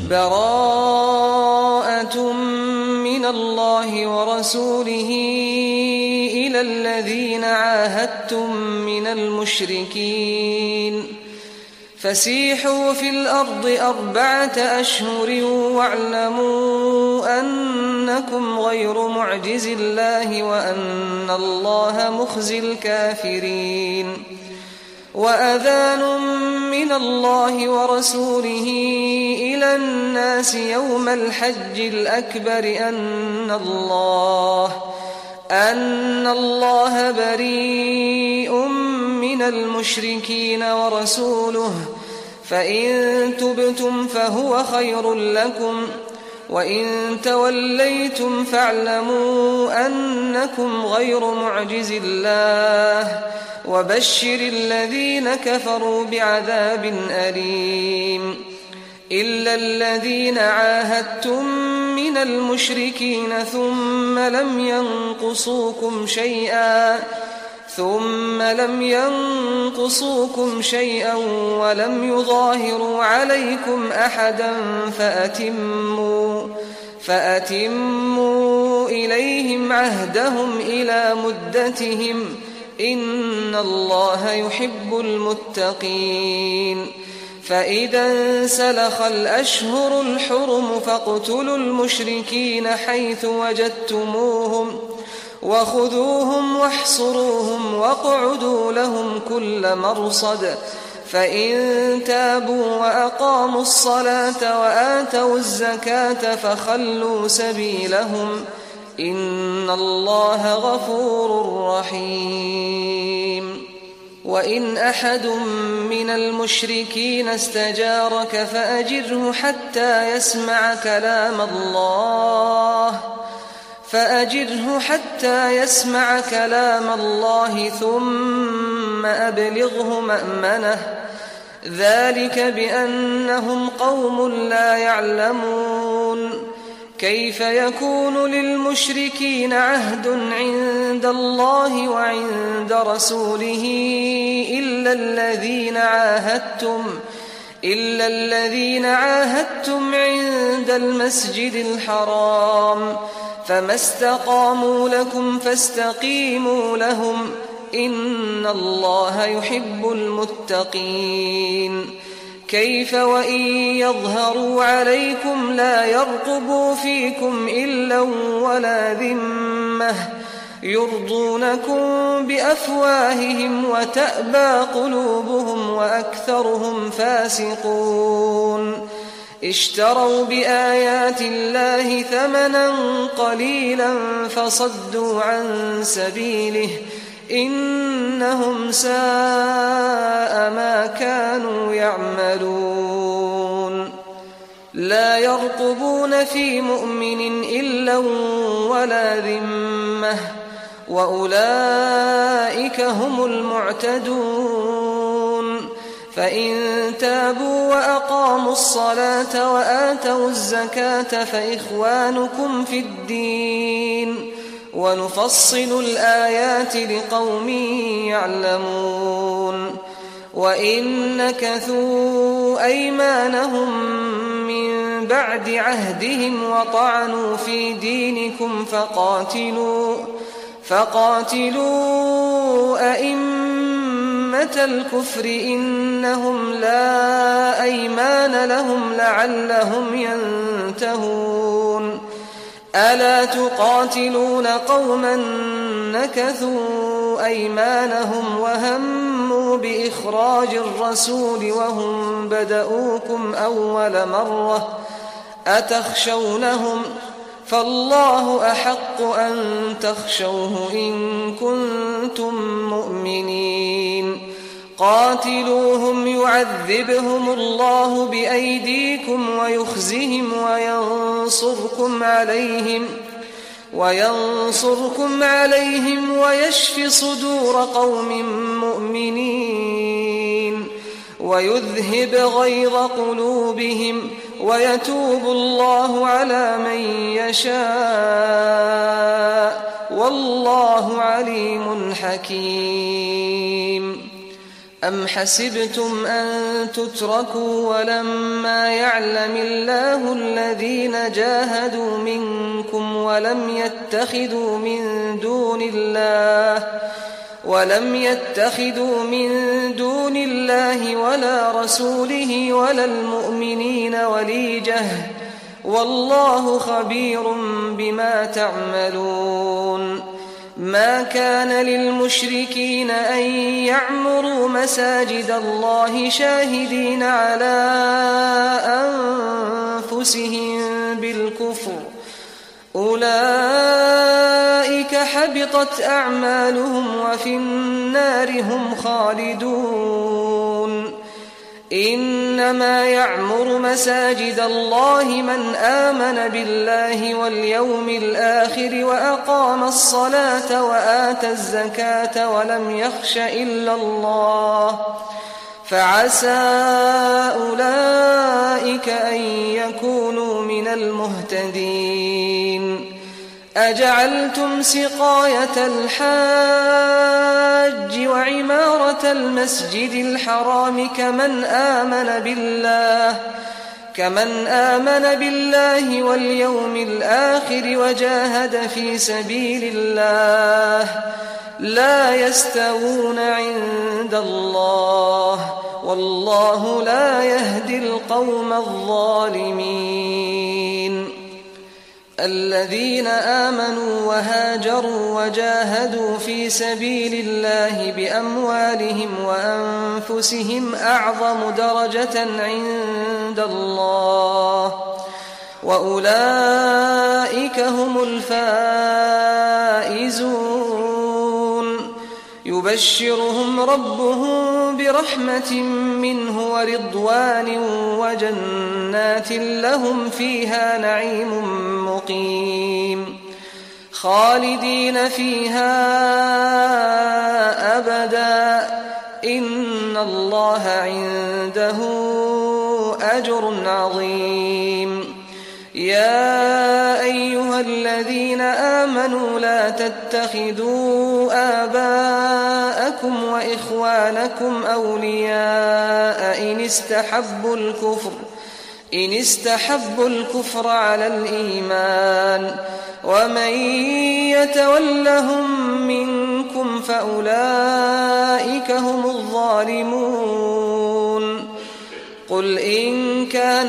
براءة من الله ورسوله إلى الذين عاهدتم من المشركين فسيحوا في الأرض 4 أشهر واعلموا أنكم غير معجز الله وأن الله مخزي الكافرين وأذان من الله ورسوله إلى الناس يوم الحج الأكبر أن الله بريء من المشركين ورسوله فإن تبتم فهو خير لكم وإن توليتم فاعلموا أنكم غير معجز الله وبشر الذين كفروا بعذاب أليم إلا الذين عاهدتم من المشركين ثم لم ينقصوكم شيئا ولم يظاهروا عليكم أحدا فأتموا إليهم عهدهم إلى مدتهم إن الله يحب المتقين فإذا انسلخ الأشهر الحرم فاقتلوا المشركين حيث وجدتموهم وخذوهم واحصروهم واقعدوا لهم كل مرصد فإن تابوا وأقاموا الصلاة وآتوا الزكاة فخلوا سبيلهم إن الله غفور رحيم وإن أحد من المشركين استجارك فأجره حتى يسمع كلام الله ثم أبلغه مأمنه ذلك بأنهم قوم لا يعلمون كيف يكون للمشركين عهد عند الله وعند رسوله إلا الذين عاهدتم عند المسجد الحرام فما استقاموا لكم فاستقيموا لهم إن الله يحب المتقين كيف وإن يظهروا عليكم لا يرقبوا فيكم إلا ولا ذمة يرضونكم بأفواههم وتأبى قلوبهم وأكثرهم فاسقون اشتروا بآيات الله ثمنا قليلا فصدوا عن سبيله إنهم ساء ما كانوا يعملون لا يرقبون في مؤمن إلا ولا ذمة وأولئك هم المعتدون فإن تابوا وأقاموا الصلاة وآتوا الزكاة فإخوانكم في الدين ونفصل الآيات لقوم يعلمون وإن نكثوا أيمانهم من بعد عهدهم وطعنوا في دينكم فقاتلوا أئمة الكفر إنهم لا أيمان لهم لعلهم ينتهون ألا تقاتلون قوما نكثوا أيمانهم وهموا بإخراج الرسول وهم بدؤوكم أول مرة أتخشونهم فالله أحق أن تخشوه إن كنتم مؤمنين قاتلوهم يعذبهم الله بأيديكم ويخزهم وينصركم عليهم ويشف صدور قوم مؤمنين ويذهب غيظ قلوبهم ويتوب الله على من يشاء والله عليم حكيم أم حسبتم أن تتركوا ولما يعلم الله الذين جاهدوا منكم ولم يتخذوا من دون الله ولا رسوله ولا المؤمنين وليجة والله خبير بما تعملون ما كان للمشركين أن يعمروا مساجد الله شاهدين على أنفسهم بالكفر أولئك حبطت أعمالهم وفي النار هم خالدون إنما يعمر مساجد الله من آمن بالله واليوم الآخر وأقام الصلاة وآتى الزكاة ولم يخش إلا الله فعسى أولئك أن يكونوا من المهتدين أجعلتم سقاية الحاج وعمارة المسجد الحرام كمن آمن بالله واليوم الآخر وجاهد في سبيل الله لا يستوون عند الله والله لا يهدي القوم الظالمين الذين آمنوا وهاجروا وجاهدوا في سبيل الله بأموالهم وأنفسهم أعظم درجة عند الله وأولئك هم الفائزون يبشرهم ربهم برحمة منه ورضوان وجنات لهم فيها نعيم مقيم خالدين فيها أبدا إن الله عنده أجر عظيم يا أيها الذين آمنوا لا تتخذوا آباءكم وإخوانكم أولياء إن استحبوا الكفر على الإيمان ومن يتولهم منكم فأولئك هم الظالمون قل إن كان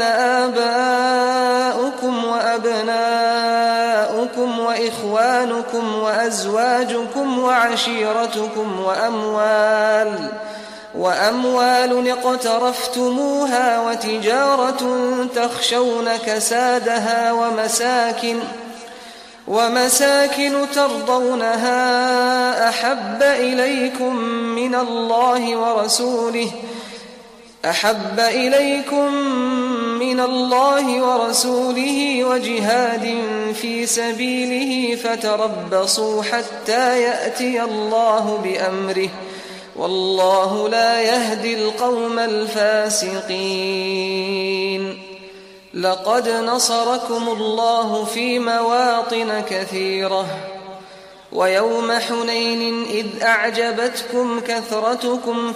آباؤكم وأبناؤكم وإخوانكم وأزواجكم وعشيرتكم وأموال اقترفتموها وتجارة تخشون كسادها ومساكن ترضونها أحب إليكم من الله ورسوله وجهاد في سبيله فتربصوا حتى يأتي الله بأمره والله لا يهدي القوم الفاسقين لقد نصركم الله في مواطن كثيرة ويوم حنين إذ أعجبتكم كثرتكم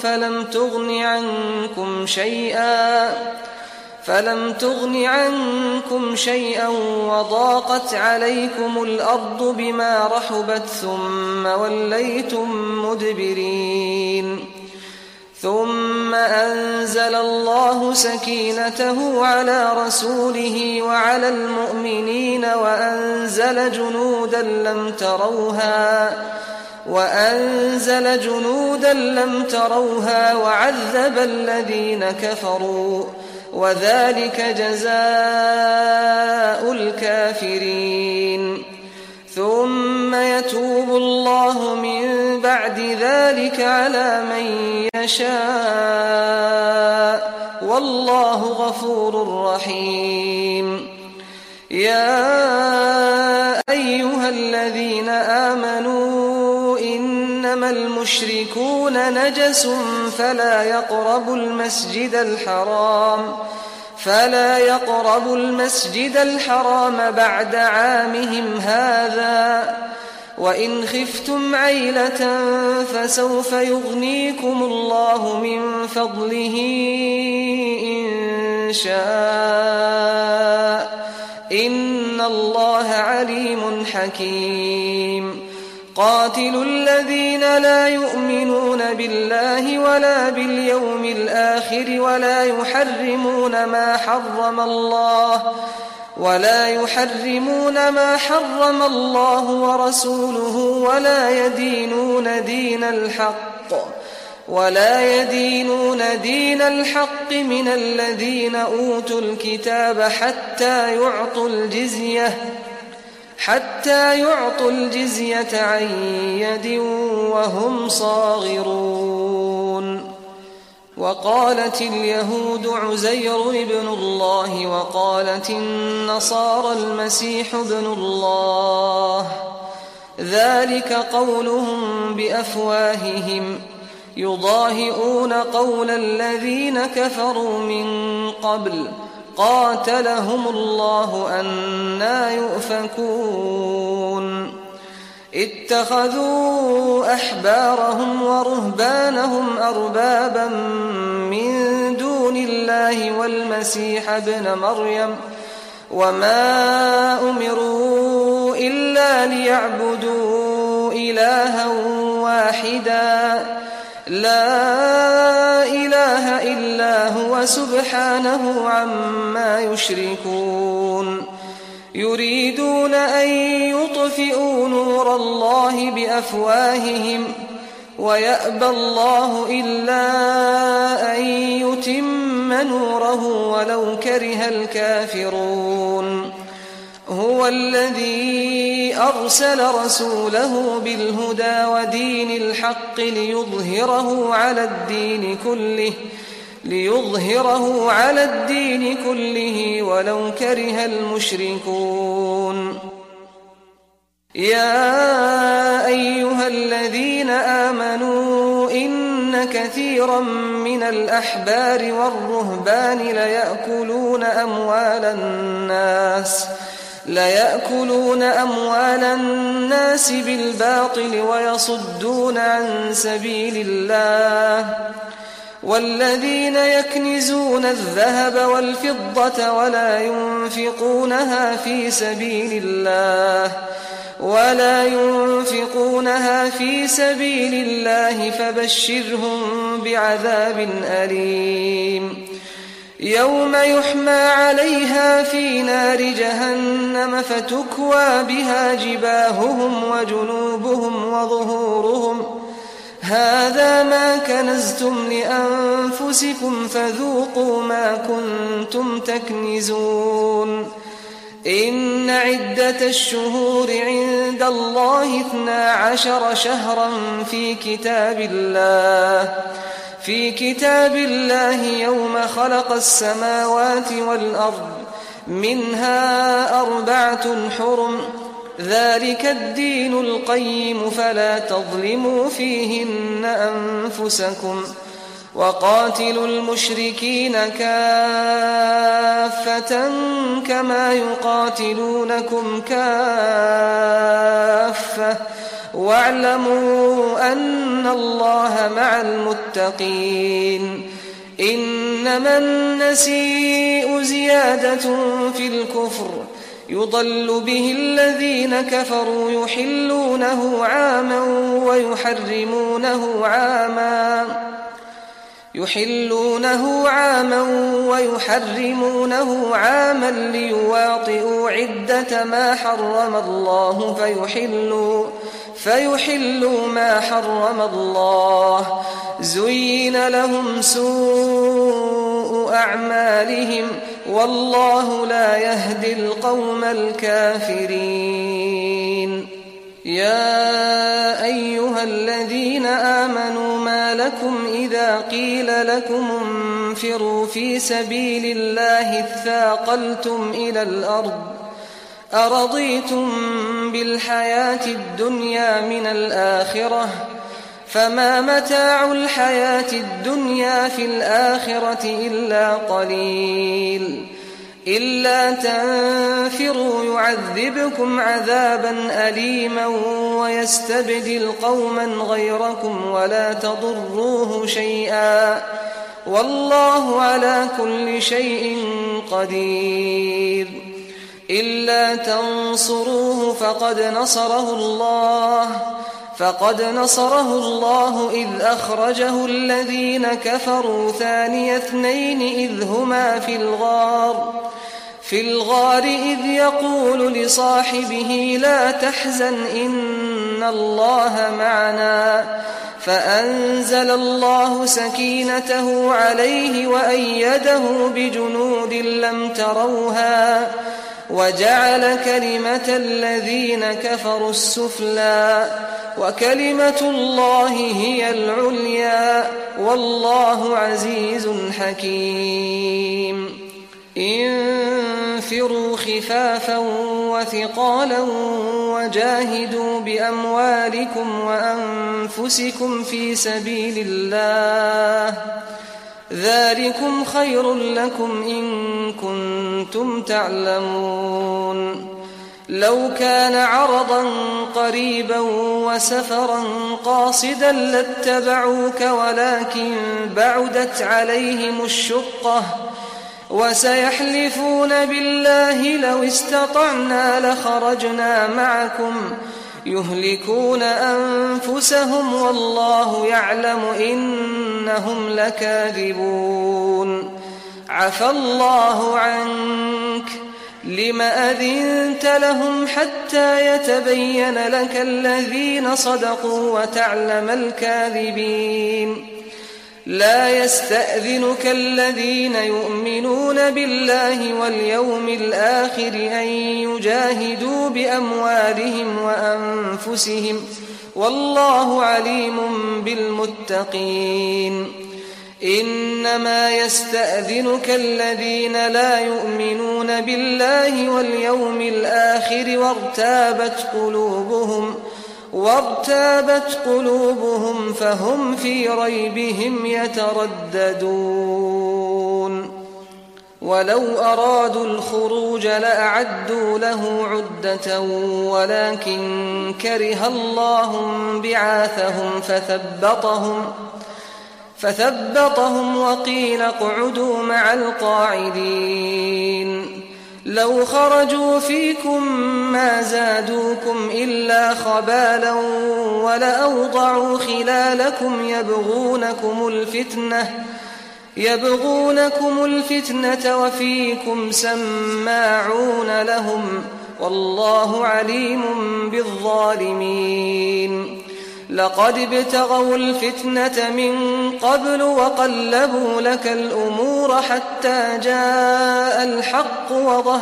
فلم تغن عنكم شيئا وضاقت عليكم الأرض بما رحبت ثم وليتم مدبرين ثم أنزل الله سكينته على رسوله وعلى المؤمنين وأنزل جنودا لم تروها وعذب الذين كفروا وذلك جزاء الكافرين ثم يتوب الله من بعد ذلك على من يشاء والله غفور رحيم يا أيها الذين آمنوا إنما المشركون نجس فلا يقربوا المسجد الحرام بعد عامهم هذا وإن خفتم عيلة فسوف يغنيكم الله من فضله إن شاء إن الله عليم حكيم قاتلوا الذين لا يؤمنون بالله ولا باليوم الآخر ولا يحرمون ما حرم الله ورسوله ولا يدينون دين الحق من الذين أوتوا الكتاب حتى يعطوا الجزية عن يد وهم صاغرون. وقالت اليهود عزير ابن الله وقالت النصارى المسيح ابن الله ذلك قولهم بأفواههم يضاهئون قول الذين كفروا من قبل قاتلهم الله أنى يؤفكون. اتخذوا أحبارهم ورهبانهم أربابا من دون الله والمسيح ابن مريم وما أمروا إلا ليعبدوا إلها واحدا لا إله إلا هو سبحانه عما يشركون. يريدون أن يطفئوا نور الله بأفواههم ويأبى الله إلا أن يتم نوره ولو كره الكافرون. هو الذي أرسل رسوله بالهدى ودين الحق ليظهره على الدين كله ولو كره المشركون. يا أيها الذين آمنوا إن كثيرا من الأحبار والرهبان ليأكلون أموال الناس بالباطل ويصدون عن سبيل الله. والذين يكنزون الذهب والفضة ولا ينفقونها في سبيل الله فبشرهم بعذاب أليم. يوم يحمى عليها في نار جهنم فتكوى بها جباههم وجنوبهم وظهورهم هذا ما كنزتم لأنفسكم فذوقوا ما كنتم تكنزون. إن عدة الشهور عند الله 12 شهرا في كتاب الله يوم خلق السماوات والأرض منها 4 حرم ذلك الدين القيم فلا تظلموا فيهن أنفسكم وقاتلوا المشركين كافة كما يقاتلونكم كافة واعلموا أن الله مع المتقين. إنما النسيء زيادة في الكفر يضل به الذين كفروا يحلونه عاما ويحرمونه عاما ليواطئوا عدة ما حرم الله فيحلوا ما حرم الله. زين لهم سوء أعمالهم والله لا يهدي القوم الكافرين. يا أيها الذين آمنوا ما لكم إذا قيل لكم انفروا في سبيل الله اثاقلتم إلى الأرض أرضيتم بالحياة الدنيا من الآخرة فما متاع الحياة الدنيا في الآخرة إلا قليل. إلا تنفروا يعذبكم عذابا أليما ويستبدل قوما غيركم ولا تضروه شيئا والله على كل شيء قدير. إلا تنصروه فقد نصره الله إذ أخرجه الذين كفروا ثاني اثنين إذ هما في الغار إذ يقول لصاحبه لا تحزن إن الله معنا فأنزل الله سكينته عليه وأيده بجنود لم تروها وجعل كلمة الذين كفروا السفلى وكلمة الله هي العليا والله عزيز حكيم. انفروا خفافا وثقالا وجاهدوا بأموالكم وأنفسكم في سبيل الله ذلكم خير لكم إن كنتم تعلمون. لو كان عرضا قريبا وسفرا قاصدا لاتبعوك ولكن بعدت عليهم الشقة وسيحلفون بالله لو استطعنا لخرجنا معكم يهلكون أنفسهم والله يعلم إنهم لكاذبون. عفى الله عنك لم أذنت لهم حتى يتبين لك الذين صدقوا وتعلم الكاذبين. لا يستأذنك الذين يؤمنون بالله واليوم الآخر أن يجاهدوا بأموالهم وأنفسهم والله عليم بالمتقين. إنما يستأذنك الذين لا يؤمنون بالله واليوم الآخر وارتابت قلوبهم فهم في ريبهم يترددون. ولو أرادوا الخروج لأعدوا له عدة ولكن كره الله بعاثهم فثبطهم وقيل اقعدوا مع القاعدين. لو خرجوا فيكم ما زادوكم إلا خبالا ولأوضعوا خلالكم يبغونكم الفتنة وفيكم سماعون لهم والله عليم بالظالمين. لقد ابتغوا الفتنة من قبل وقلبوا لك الأمور حتى جاء الحق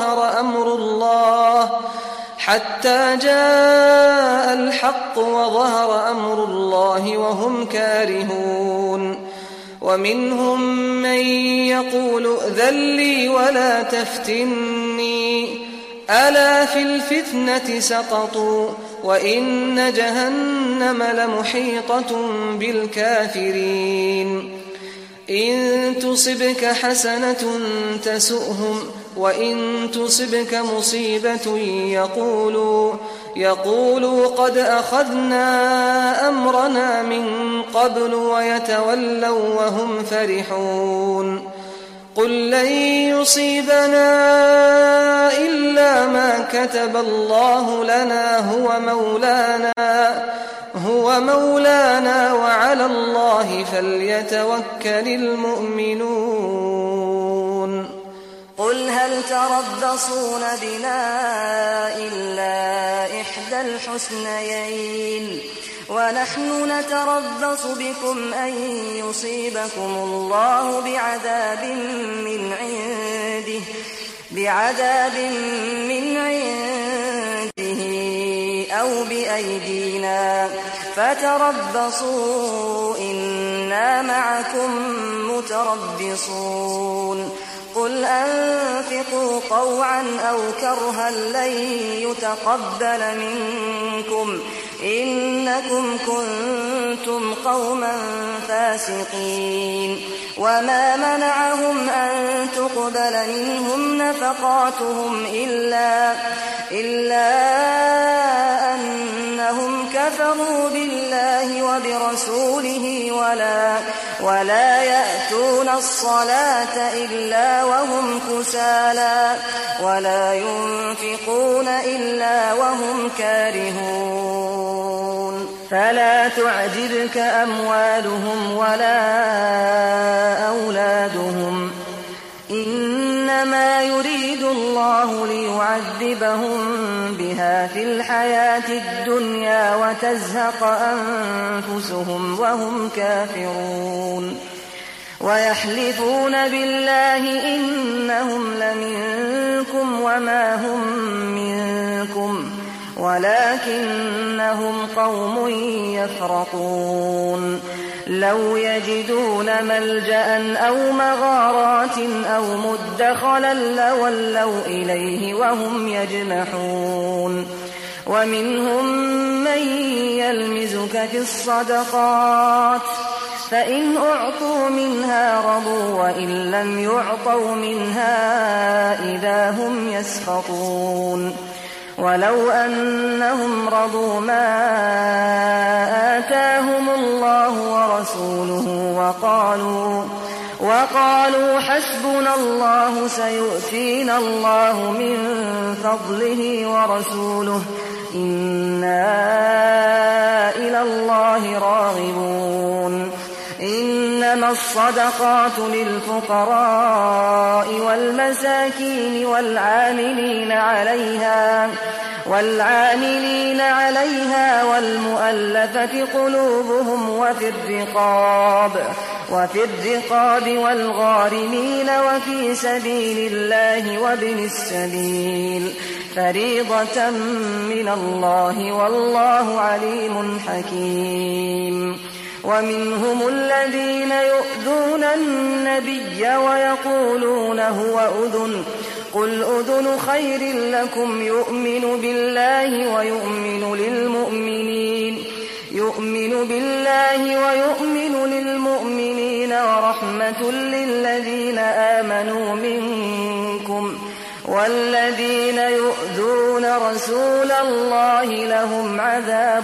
وظهر أمر الله وهم كارهون. ومنهم من يقول ائذن لي ولا تفتني ألا في الفتنة سقطوا وإن جهنم لمحيطة بالكافرين. إن تصبك حسنة تسؤهم وإن تصبك مصيبة يقولوا قد أخذنا أمرنا من قبل ويتولوا وهم فرحون. قل لن يصيبنا إلا ما كتب الله لنا هو مولانا وعلى الله فليتوكل المؤمنون. قل هل تربصون بنا إلا إحدى الحسنيين ونحن نتربص بكم أن يصيبكم الله بعذاب من عنده أو بأيدينا فتربصوا إنا معكم متربصون. قل أنفقوا طوعا أو كرها لن يتقبل منكم إنكم كنتم قوما فاسقين وما منعهم أن تقبل منهم نفقاتهم إلا أنهم كفروا بالله وبرسوله ولا يأتون الصلاة إلا وهم كسالى ولا ينفقون إلا وهم كارهون فلا تعجبك أموالهم ولا أولادهم إنما يريد الله ليعذبهم بها في الحياة الدنيا وتزهق أنفسهم وهم كافرون ويحلفون بالله إنهم لمنكم وما هم منكم ولكنهم قوم يفرقون لو يجدون ملجأ أو مغارات أو مدخلا لولوا إليه وهم يجمحون ومنهم من يلمزك في الصدقات فإن أعطوا منها رضوا وإن لم يعطوا منها إذا هم يسخطون ولو أنهم رضوا ما آتاهم الله ورسوله وقالوا حسبنا الله سيؤتينا الله من فضله ورسوله إنا إلى الله راغبون إنما الصدقات للفقراء والمساكين والعاملين عليها والمؤلفة قلوبهم وفي الرقاب والغارمين وفي سبيل الله وابن السبيل فريضة من الله والله عليم حكيم ومنهم الذين يؤذون النبي ويقولون هو أذن قل أذن خير لكم يؤمن بالله ويؤمن للمؤمنين ورحمة للذين آمنوا منكم والذين يؤذون رسول الله لهم عذاب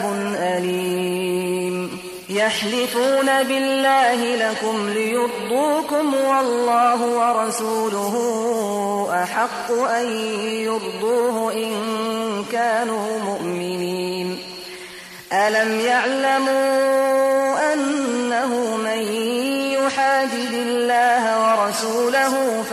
أليم يحلفون بالله لكم ليرضوكم والله ورسوله أحق أن يرضوه إن كانوا مؤمنين ألم يعلموا أنه من يحادد الله ورسوله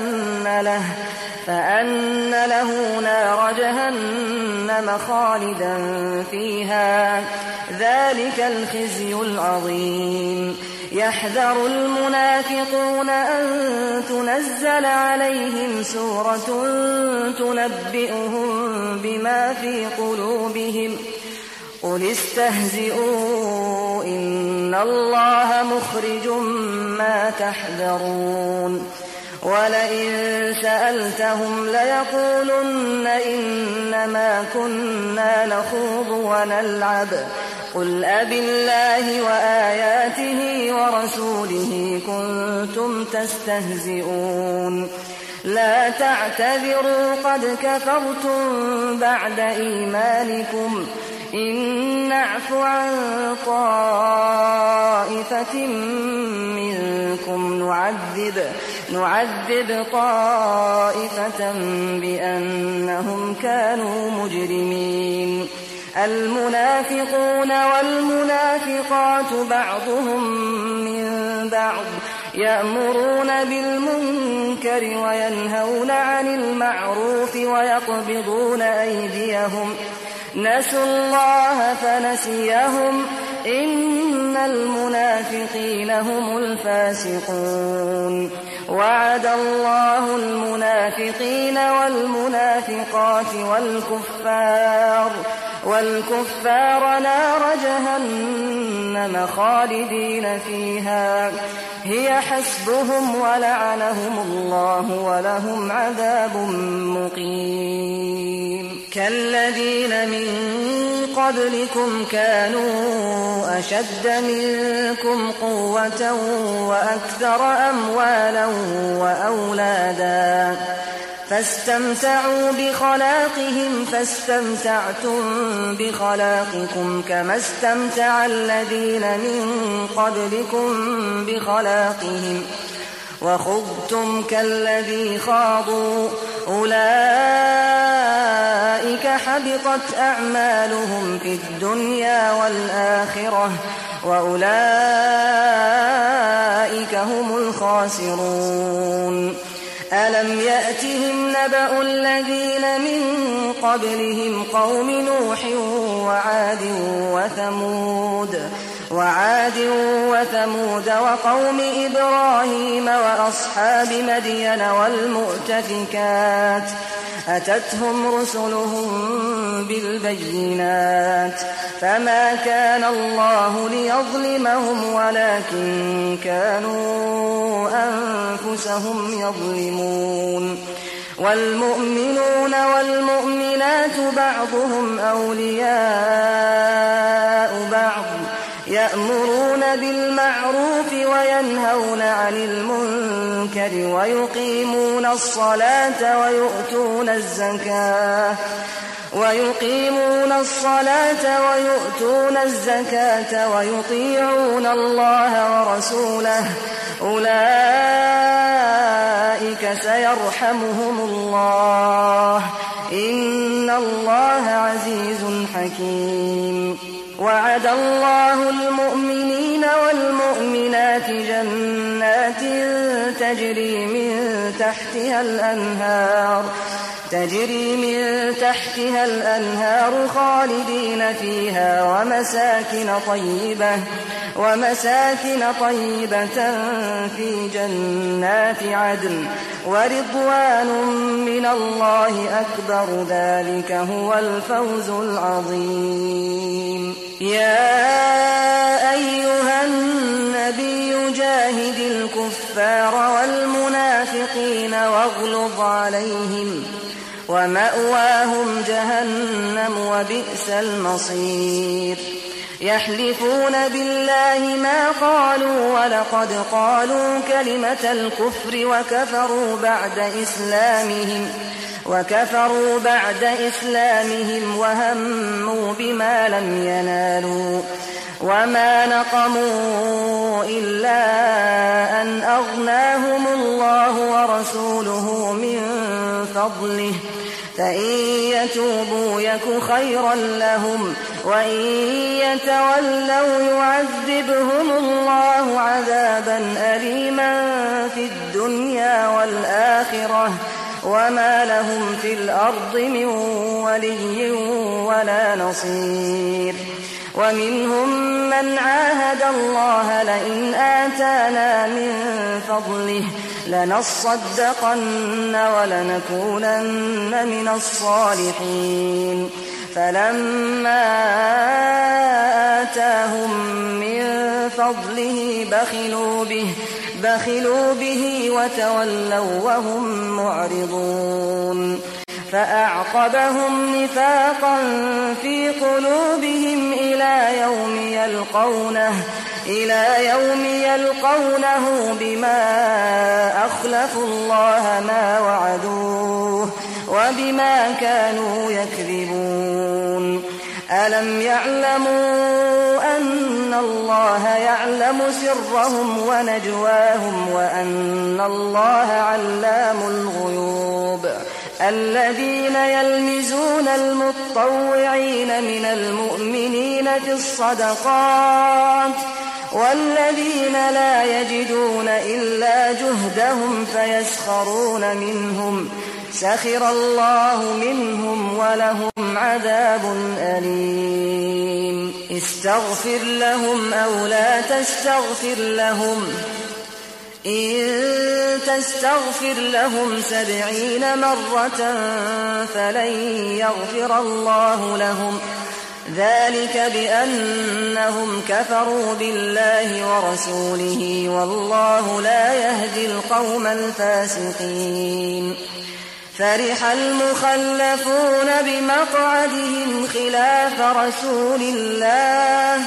فأن له نار جهنم خالدا فيها ذلك الخزي العظيم يحذر المنافقون أن تنزل عليهم سورة تنبئهم بما في قلوبهم قل استهزئوا إن الله مخرج ما تحذرون ولئن سألتهم ليقولن إنما كنا نخوض ونلعب قل أبالله وآياته ورسوله كنتم تستهزئون لا تعتذروا قد كفرتم بعد إيمانكم إن نعف عن طائفة منكم نعذب طائفة بأنهم كانوا مجرمين المنافقون والمنافقات بعضهم من بعض يأمرون بالمنكر وينهون عن المعروف ويقبضون أيديهم نسوا الله فنسيهم إن المنافقين هم الفاسقون وعد الله المنافقين والمنافقات والكفار نار جهنم خالدين فيها هي حسبهم ولعنهم الله ولهم عذاب مقيم كالذين من قبلكم كانوا أشد منكم قوة وأكثر أموالا وأولادا فاستمتعوا بخلاقهم فاستمتعتم بخلاقكم كما استمتع الذين من قبلكم بخلاقهم وخضتم كالذي خاضوا أولئك حبطت أعمالهم في الدنيا والآخرة وأولئك هم الخاسرون ألم يأتهم نبأ الذين من قبلهم قوم نوح وعاد وثمود وقوم إبراهيم وأصحاب مدين والمؤتفكات أتتهم رسلهم بالبينات فما كان الله ليظلمهم ولكن كانوا أنفسهم يظلمون والمؤمنون والمؤمنات بعضهم أولياء بعض يأمرون بالمعروف وينهون عن المنكر ويقيمون الصلاة ويؤتون الزكاة ويطيعون الله ورسوله أولئك سيرحمهم الله إن الله عزيز حكيم وعد الله المؤمنين والمؤمنات جنات تجري من تحتها الأنهار خالدين فيها ومساكن طيبة في جنات عدن ورضوان من الله أكبر ذلك هو الفوز العظيم يا أيها النبي جاهد الكفار والمنافقين واغلظ عليهم ومأواهم جهنم وبئس المصير يحلفون بالله ما قالوا ولقد قالوا كلمة الكفر وكفروا بعد إسلامهم وهموا بما لم ينالوا وما نقموا إلا أن أغناهم الله ورسوله من فضله فإن يتوبوا يك خيرا لهم وإن يتولوا يعذبهم الله عذابا أليما في الدنيا والآخرة وما لهم في الأرض من ولي ولا نصير ومنهم من عاهد الله لئن آتانا من فضله لنصدقن ولنكونن من الصالحين فلما آتاهم من فضله بخلوا به وتولوا وهم معرضون فأعقبهم نفاقا في قلوبهم إلى يوم يلقونه بما أخلفوا الله ما وعدوه وبما كانوا يكذبون ألم يعلموا أن الله يعلم سرهم ونجواهم وأن الله علام الغيوب الذين يلمزون المتطوعين من المؤمنين في الصدقات والذين لا يجدون إلا جهدهم فيسخرون منهم سخر الله منهم ولهم عذاب أليم استغفر لهم أو لا تستغفر لهم إن تستغفر لهم 70 مرة فلن يغفر الله لهم ذلك بأنهم كفروا بالله ورسوله والله لا يهدي القوم الفاسقين فرح المخلفون بمقعدهم خلاف رسول الله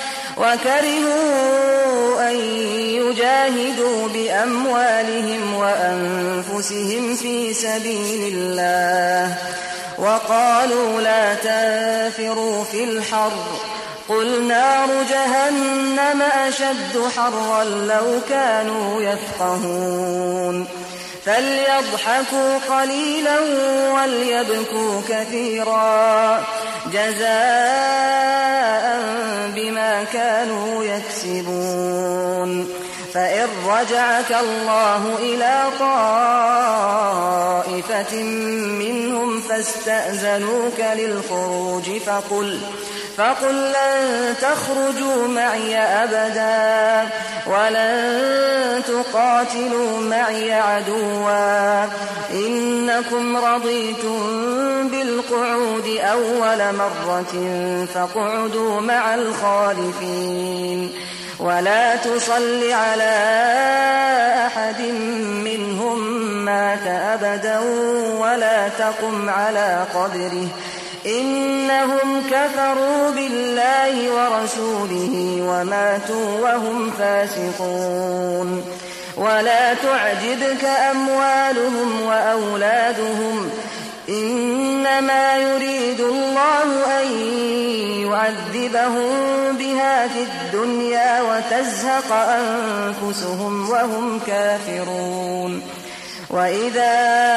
وكرهوا أن يجاهدوا بأموالهم وأنفسهم في سبيل الله وقالوا لا تنفروا في الحر قل نار جهنم أشد حرا لو كانوا يفقهون فليضحكوا قليلا وليبكوا كثيرا جزاء بما كانوا يكسبون فإن رجعك الله إلى طائفة منهم فاستأذنوك للخروج فقل لن تخرجوا معي أبدا ولن تقاتلوا معي عدوا إنكم رضيتم بالقعود أول مرة فاقعدوا مع الخالفين ولا تصل على أحد منهم مات أبدا ولا تقم على قبره إنهم كفروا بالله ورسوله وماتوا وهم فاسقون ولا تعجبك أموالهم وأولادهم إنما يريد الله أن يعذبهم بها في الدنيا وتزهق أنفسهم وهم كافرون وإذا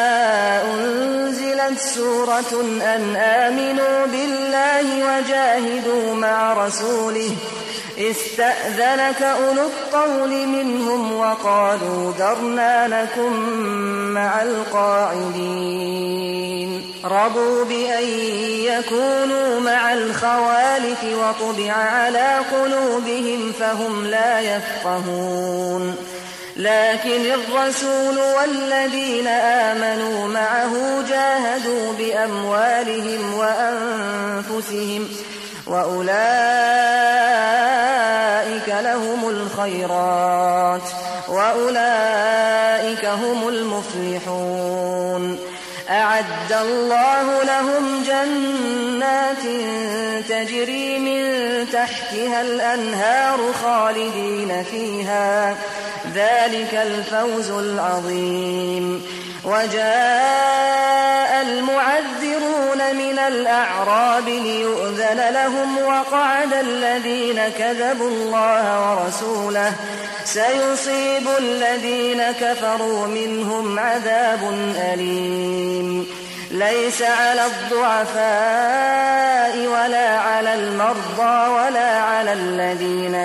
أنزلت سورة أن آمنوا بالله وجاهدوا مع رسوله استأذنك أولو الطول منهم وقالوا ذرنا نكن مع القاعدين رضوا بأن يكونوا مع الخوالف وطبع على قلوبهم فهم لا يفقهون لكن الرسول والذين آمنوا معه جاهدوا بأموالهم وأنفسهم وأولئك لهم الخيرات وأولئك هم المفلحون أعد الله لهم جنات تجري من تحتها الأنهار خالدين فيها ذلك الفوز العظيم وجاء المعذرون من الأعراب ليؤذن لهم وقعد الذين كذبوا الله ورسوله سيصيب الذين كفروا منهم عذاب أليم ليس على الضعفاء ولا على المرضى ولا على الذين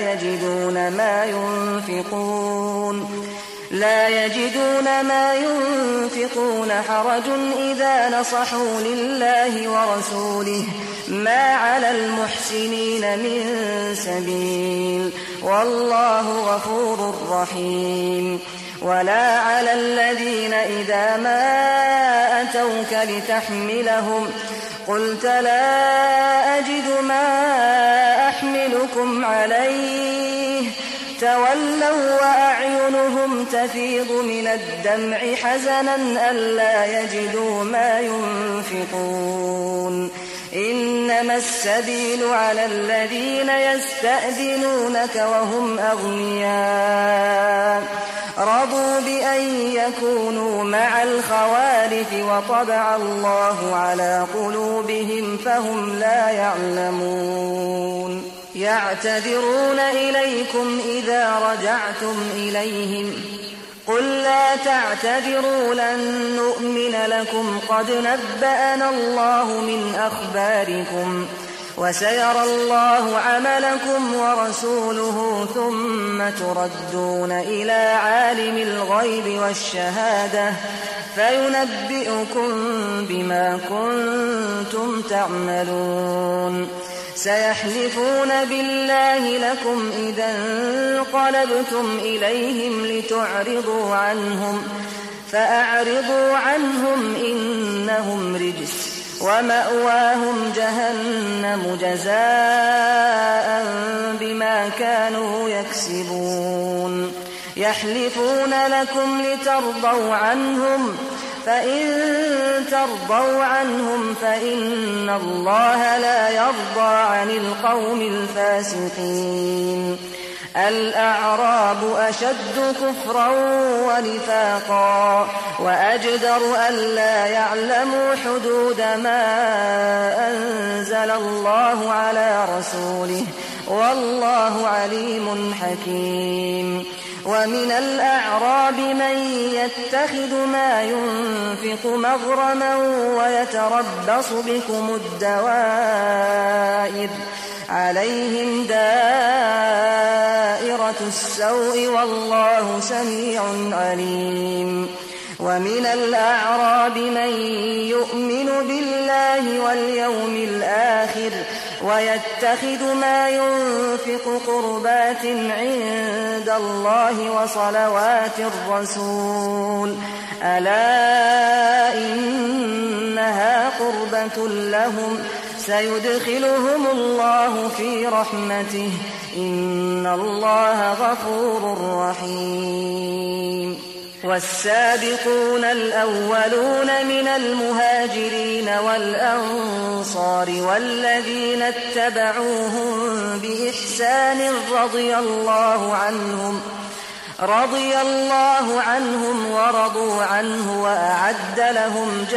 لا يجدون ما ينفقون حرج إذا نصحوا لله ورسوله ما على المحسنين من سبيل والله غفور رحيم ولا على الذين إذا ما أتوك لتحملهم قلت لا أجد ما أحملكم عليه تولوا وأعينهم تفيض من الدمع حزنا ألا يجدوا ما ينفقون إنما السبيل على الذين يستأذنونك وهم أغنياء رضوا بأن يكونوا مع الخوالف وطبع الله على قلوبهم فهم لا يعلمون يعتذرون إليكم إذا رجعتم إليهم قل لا تعتذروا لن نؤمن لكم قد نبأنا الله من أخباركم وسيرى الله عملكم ورسوله ثم تردون إلى عالم الغيب والشهادة فينبئكم بما كنتم تعملون سيحلفون بالله لكم إذا انقلبتم إليهم لتعرضوا عنهم فأعرضوا عنهم إنهم رجس ومأواهم جهنم جزاء بما كانوا يكسبون يحلفون لكم لترضوا عنهم فإن ترضوا عنهم فإن الله لا يرضى عن القوم الفاسقين. الأعراب أشد كفرا ونفاقا وأجدر ألا يعلموا حدود ما أنزل الله على رسوله والله عليم حكيم. ومن الأعراب من يتخذ ما ينفق مغرما ويتربص بكم الدوائر عليهم دائرة السوء والله سميع عليم. ومن الأعراب من يؤمن بالله واليوم الآخر ويتخذ ما ينفق قربات عند الله وصلوات الرسول ألا إنها قربة لهم سيدخلهم الله في رحمته إن الله غفور رحيم. والسابقون الأولون من المهاجرين والأنصار والذين اتبعوهم بإحسان رضي الله عنهم ورضوا عنه وأعد لهم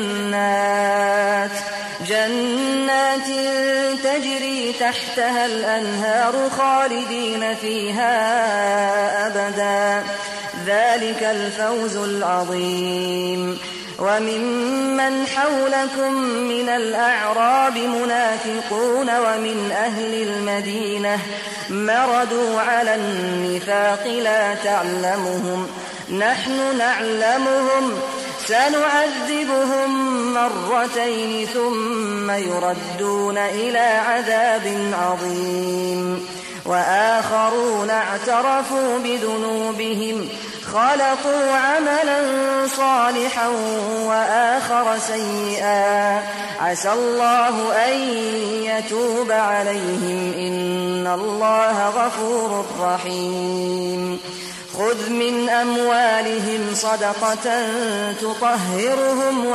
جنات تجري تحتها الأنهار خالدين فيها أبدا ذلك الفوز العظيم. وممن حولكم من الأعراب منافقون ومن أهل المدينة مردوا على النفاق لا تعلمهم نحن نعلمهم سنعذبهم مرتين ثم يردون إلى عذاب عظيم. وآخرون اعترفوا بذنوبهم خلقوا عملا صالحا وآخر سيئا عسى الله أن يتوب عليهم إن الله غفور رحيم. خذ من أموالهم صدقة تطهرهم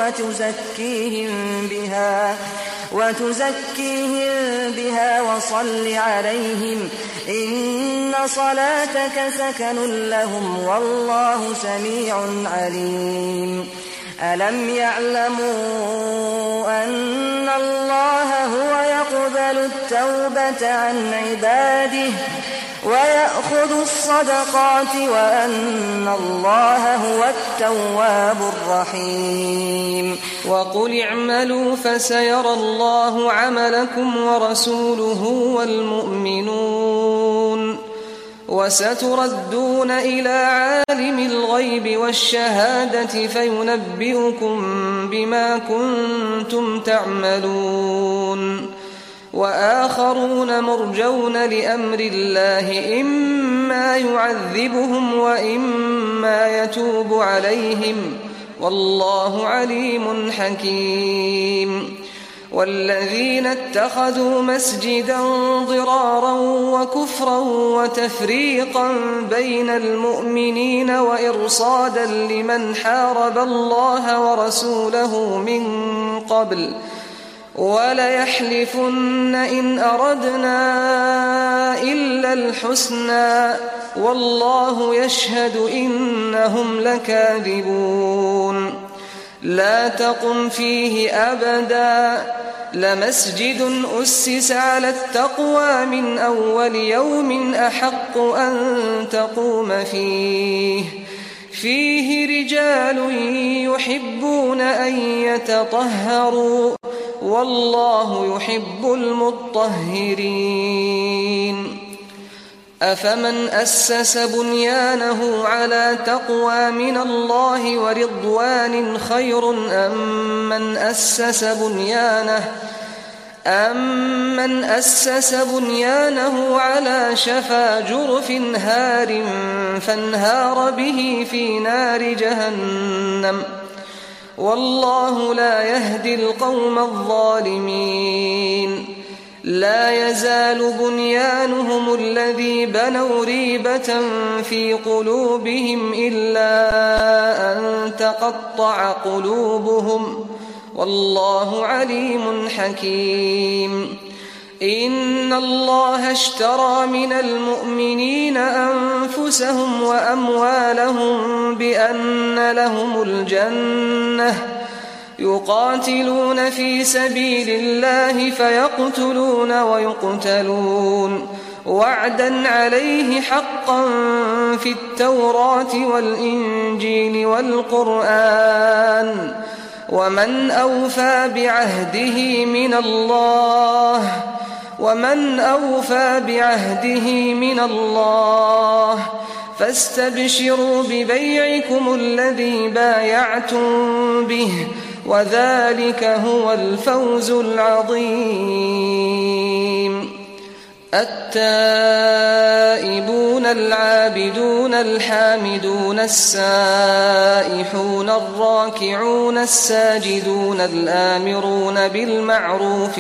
وتزكيهم بها وصل عليهم إن صلاتك سكن لهم والله سميع عليم. ألم يعلموا أن الله هو يقبل التوبة عن عباده ويأخذ الصدقات وأن الله هو التواب الرحيم. وقل اعملوا فسيرى الله عملكم ورسوله والمؤمنون وستردون إلى عالم الغيب والشهادة فينبئكم بما كنتم تعملون. وآخرون مرجون لأمر الله إما يعذبهم وإما يتوب عليهم والله عليم حكيم. والذين اتخذوا مسجدا ضرارا وكفرا وتفريقا بين المؤمنين وإرصادا لمن حارب الله ورسوله من قبل وليحلفن إن أردنا إلا الحسنى والله يشهد إنهم لكاذبون. لا تقم فيه أبدا لمسجد أسس على التقوى من أول يوم أحق أن تقوم فيه رجال يحبون أن يتطهروا والله يحب المطهرين. أفمن أسس بنيانه على تقوى من الله ورضوان خير أمن أسس بنيانه على شفا جرف هار فانهار به في نار جهنم والله لا يهدي القوم الظالمين. لا يزال بنيانهم الذي بنوا ريبة في قلوبهم إلا أن تقطع قلوبهم والله عليم حكيم إن الله اشترى من المؤمنين أنفسهم وأموالهم بأن لهم الجنة يقاتلون في سبيل الله فيقتلون ويقتلون وعدا عليه حقا في التوراة والإنجيل والقرآن ومن أوفى بعهده من الله فاستبشروا ببيعكم الذي بايعتم به وذلك هو الفوز العظيم التائبون العابدون الحامدون السائحون الراكعون الساجدون الآمرون بالمعروف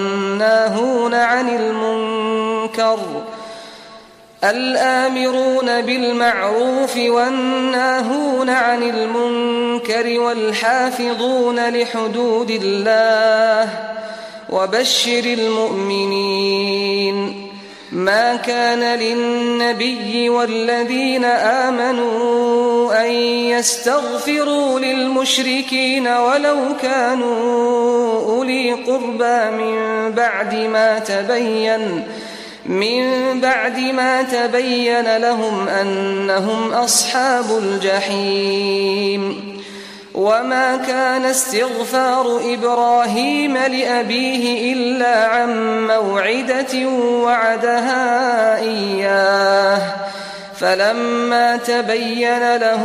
والناهون عن المنكر والحافظون لحدود الله وبشر المؤمنين ما كان للنبي والذين آمنوا أن يستغفروا للمشركين ولو كانوا أولي قربى من بعد ما تبين لهم أنهم أصحاب الجحيم وما كان استغفار إبراهيم لأبيه إلا عن موعدة وعدها إياه فلما تبين له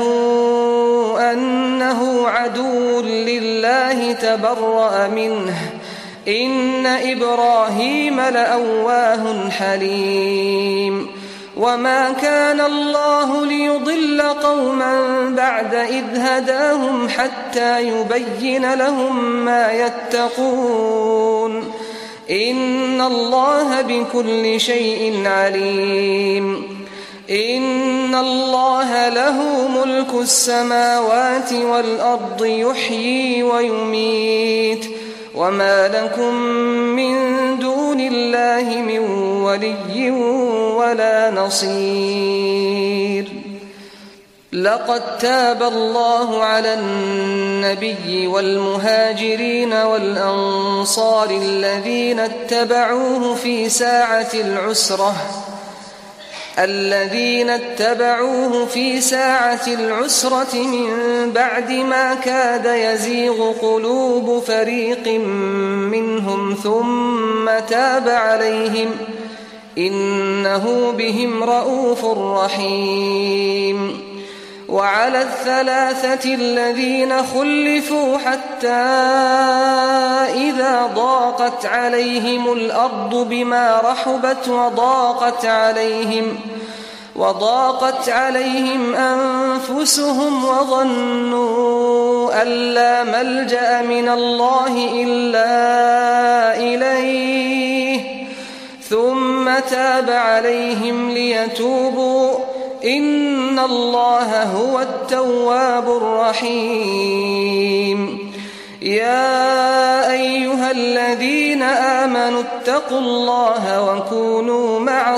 أنه عدو لله تبرأ منه إن إبراهيم لأواه حليم وما كان الله ليضل قوما بعد إذ هداهم حتى يبين لهم ما يتقون إن الله بكل شيء عليم إن الله له ملك السماوات والأرض يحيي ويميت وما لكم من دون الله من ولي ولا نصير لقد تاب الله على النبي والمهاجرين والأنصار الذين اتبعوه في ساعة العسرة من بعد ما كاد يزيغ قلوب فريق منهم ثم تاب عليهم إنه بهم رءوف رحيم وعلى الثلاثة الذين خلفوا حتى إذا ضاقت عليهم الأرض بما رحبت وضاقت عليهم أنفسهم وظنوا أن لا ملجأ من الله إلا إليه ثم تاب عليهم ليتوبوا إن الله هو التواب الرحيم يا أيها الذين آمنوا اتقوا الله وكونوا مع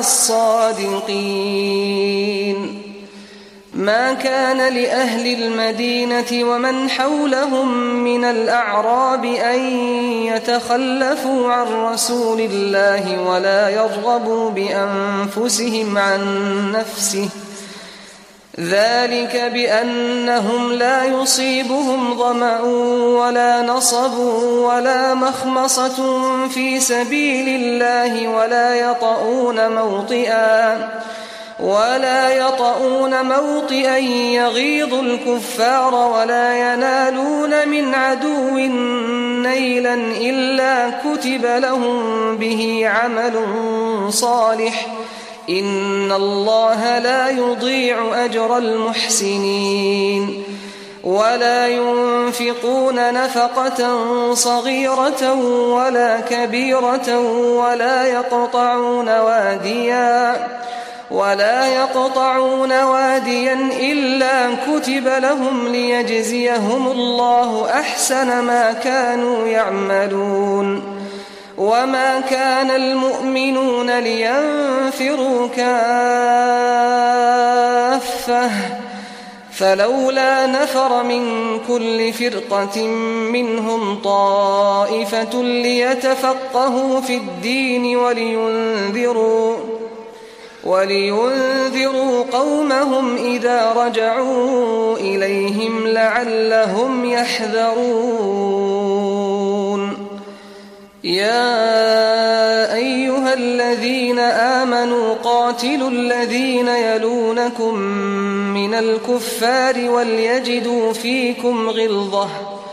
الصادقين ما كان لأهل المدينة ومن حولهم من الأعراب أن يتخلفوا عن رسول الله ولا يرغبوا بأنفسهم عن نفسه ذلك بأنهم لا يصيبهم ظمأ ولا نصب ولا مخمصة في سبيل الله ولا يطؤون موطئا يغيظ الكفار ولا ينالون من عدو نيلا إلا كتب لهم به عمل صالح إن الله لا يضيع أجر المحسنين ولا ينفقون نفقة صغيرة ولا كبيرة ولا يقطعون واديا إلا كتب لهم ليجزيهم الله أحسن ما كانوا يعملون. وما كان المؤمنون لينفروا كافة فلولا نفر من كل فرقة منهم طائفة ليتفقهوا في الدين ولينذروا قومهم إذا رجعوا إليهم لعلهم يحذرون. يا أيها الذين آمنوا قاتلوا الذين يلونكم من الكفار وليجدوا فيكم غلظة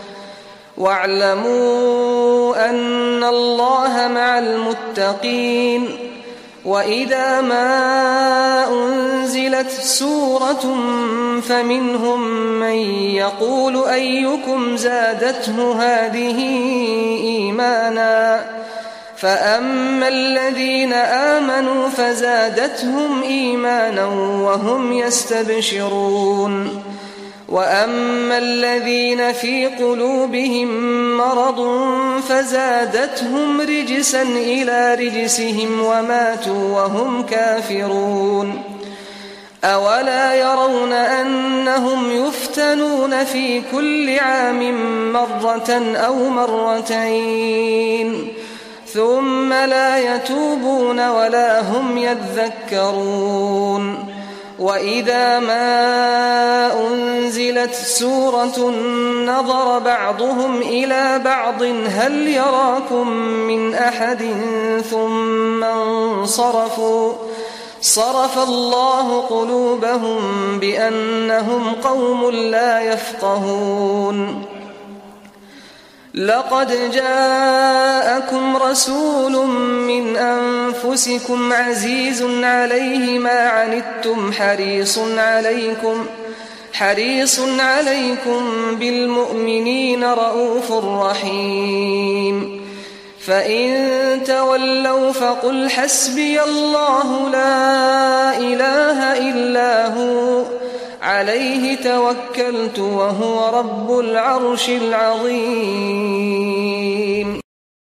واعلموا أن الله مع المتقين. وإذا ما أنزلت سورة فمنهم من يقول أيكم زادته هذه إيمانا فأما الذين آمنوا فزادتهم إيمانا وهم يستبشرون. وأما الذين في قلوبهم مرض فزادتهم رجسا إلى رجسهم وماتوا وهم كافرون. أولا يرون أنهم يفتنون في كل عام مرة أو مرتين ثم لا يتوبون ولا هم يذكرون. وإذا ما أنزلت سورة نظر بعضهم إلى بعض هل يراكم من أحد ثم انصرفوا صرف الله قلوبهم بأنهم قوم لا يفقهون. لقد جاءكم رسول من أنفسكم عزيز عليه ما عنتم حريص عليكم بالمؤمنين رؤوف رحيم. فإن تولوا فقل حسبي الله لا إله إلا هو عليه توكلت وهو رب العرش العظيم.